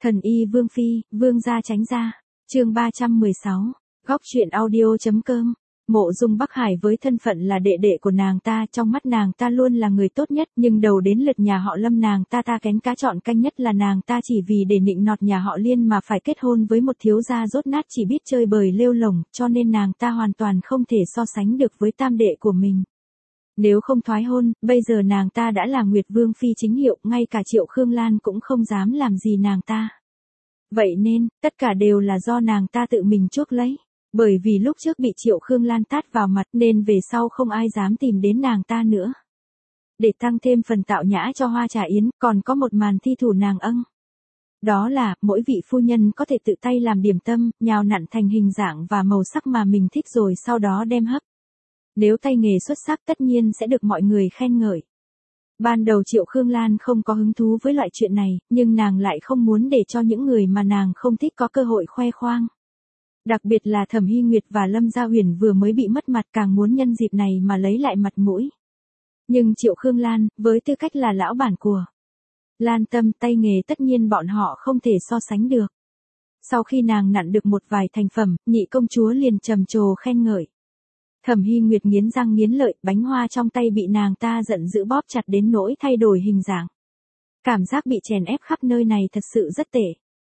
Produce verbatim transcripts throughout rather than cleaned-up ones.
Thần y Vương Phi, Vương gia tránh ra. Chương ba trăm mười sáu. Góc truyện audio.com. Mộ Dung Bắc Hải với thân phận là đệ đệ của nàng ta, trong mắt nàng ta luôn là người tốt nhất, nhưng đầu đến lượt nhà họ Lâm nàng ta ta kén cá chọn canh nhất là nàng ta chỉ vì để nịnh nọt nhà họ Liên mà phải kết hôn với một thiếu gia dốt nát chỉ biết chơi bời lêu lổng, cho nên nàng ta hoàn toàn không thể so sánh được với tam đệ của mình. Nếu không thoái hôn, bây giờ nàng ta đã là Nguyệt Vương Phi chính hiệu, ngay cả Triệu Khương Lan cũng không dám làm gì nàng ta. Vậy nên, tất cả đều là do nàng ta tự mình chuốc lấy. Bởi vì lúc trước bị Triệu Khương Lan tát vào mặt nên về sau không ai dám tìm đến nàng ta nữa. Để tăng thêm phần tạo nhã cho Hoa Trà Yến, còn có một màn thi thủ nàng âng. Đó là, mỗi vị phu nhân có thể tự tay làm điểm tâm, nhào nặn thành hình dạng và màu sắc mà mình thích rồi sau đó đem hấp. Nếu tay nghề xuất sắc tất nhiên sẽ được mọi người khen ngợi. Ban đầu Triệu Khương Lan không có hứng thú với loại chuyện này, nhưng nàng lại không muốn để cho những người mà nàng không thích có cơ hội khoe khoang. Đặc biệt là Thẩm Hy Nguyệt và Lâm Gia Huyền vừa mới bị mất mặt càng muốn nhân dịp này mà lấy lại mặt mũi. Nhưng Triệu Khương Lan, với tư cách là lão bản của Lan Tâm, tay nghề tất nhiên bọn họ không thể so sánh được. Sau khi nàng nặn được một vài thành phẩm, nhị công chúa liền trầm trồ khen ngợi. Thẩm Hy Nguyệt nghiến răng nghiến lợi, bánh hoa trong tay bị nàng ta giận dữ bóp chặt đến nỗi thay đổi hình dạng. Cảm giác bị chèn ép khắp nơi này thật sự rất tệ.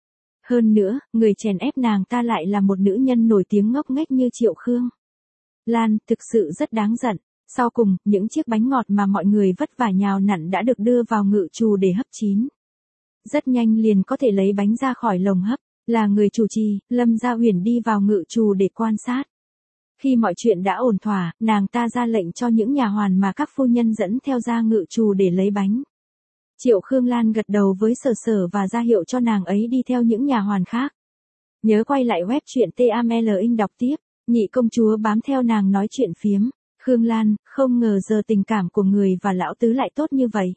Hơn nữa, người chèn ép nàng ta lại là một nữ nhân nổi tiếng ngốc nghếch như Triệu Khương Lan, thực sự rất đáng giận. Sau cùng, những chiếc bánh ngọt mà mọi người vất vả nhào nặn đã được đưa vào ngự trù để hấp chín. Rất nhanh liền có thể lấy bánh ra khỏi lồng hấp, là người chủ trì, Lâm Gia Huyền đi vào ngự trù để quan sát. Khi mọi chuyện đã ổn thỏa, nàng ta ra lệnh cho những nhà hoàn mà các phu nhân dẫn theo ra ngự trù để lấy bánh. Triệu Khương Lan gật đầu với Sở Sở và ra hiệu cho nàng ấy đi theo những nhà hoàn khác. Nhớ quay lại web truyện T A M L in đọc tiếp, nhị công chúa bám theo nàng nói chuyện phiếm. Khương Lan, không ngờ giờ tình cảm của người và lão tứ lại tốt như vậy.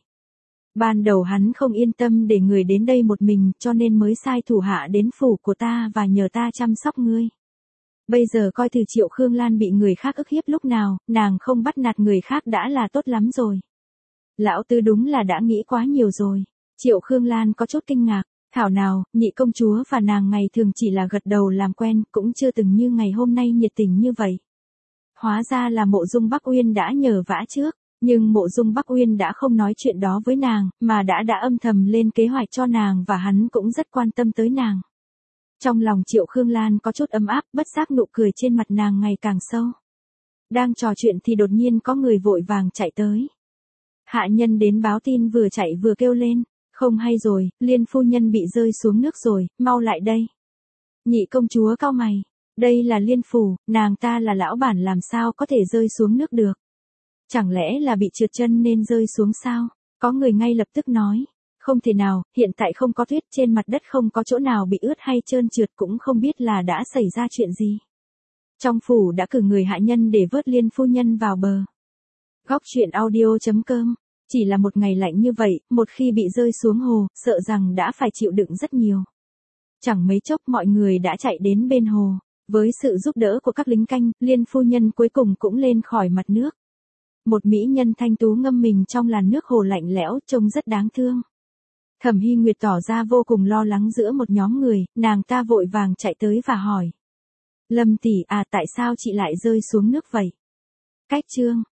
Ban đầu hắn không yên tâm để người đến đây một mình cho nên mới sai thủ hạ đến phủ của ta và nhờ ta chăm sóc ngươi. Bây giờ coi từ Triệu Khương Lan bị người khác ức hiếp lúc nào, nàng không bắt nạt người khác đã là tốt lắm rồi. Lão tứ đúng là đã nghĩ quá nhiều rồi. Triệu Khương Lan có chút kinh ngạc, thảo nào, nhị công chúa và nàng ngày thường chỉ là gật đầu làm quen, cũng chưa từng như ngày hôm nay nhiệt tình như vậy. Hóa ra là Mộ Dung Bắc Uyên đã nhờ vả trước, nhưng Mộ Dung Bắc Uyên đã không nói chuyện đó với nàng, mà đã đã âm thầm lên kế hoạch cho nàng và hắn cũng rất quan tâm tới nàng. Trong lòng Triệu Khương Lan có chút ấm áp, bất giác nụ cười trên mặt nàng ngày càng sâu. Đang trò chuyện thì đột nhiên có người vội vàng chạy tới. Hạ nhân đến báo tin vừa chạy vừa kêu lên, không hay rồi, Liên phu nhân bị rơi xuống nước rồi, mau lại đây. Nhị công chúa cau mày, đây là Liên phủ, nàng ta là lão bản làm sao có thể rơi xuống nước được. Chẳng lẽ là bị trượt chân nên rơi xuống sao? Có người ngay lập tức nói, không thể nào, hiện tại không có tuyết, trên mặt đất không có chỗ nào bị ướt hay trơn trượt, cũng không biết là đã xảy ra chuyện gì. Trong phủ đã cử người hạ nhân để vớt Liên phu nhân vào bờ. Góc truyện audio.com. Chỉ là một ngày lạnh như vậy, một khi bị rơi xuống hồ, sợ rằng đã phải chịu đựng rất nhiều. Chẳng mấy chốc mọi người đã chạy đến bên hồ. Với sự giúp đỡ của các lính canh, Liên phu nhân cuối cùng cũng lên khỏi mặt nước. Một mỹ nhân thanh tú ngâm mình trong làn nước hồ lạnh lẽo, trông rất đáng thương. Thẩm Hy Nguyệt tỏ ra vô cùng lo lắng giữa một nhóm người, nàng ta vội vàng chạy tới và hỏi. Lâm tỷ à, tại sao chị lại rơi xuống nước vậy? Cách chương.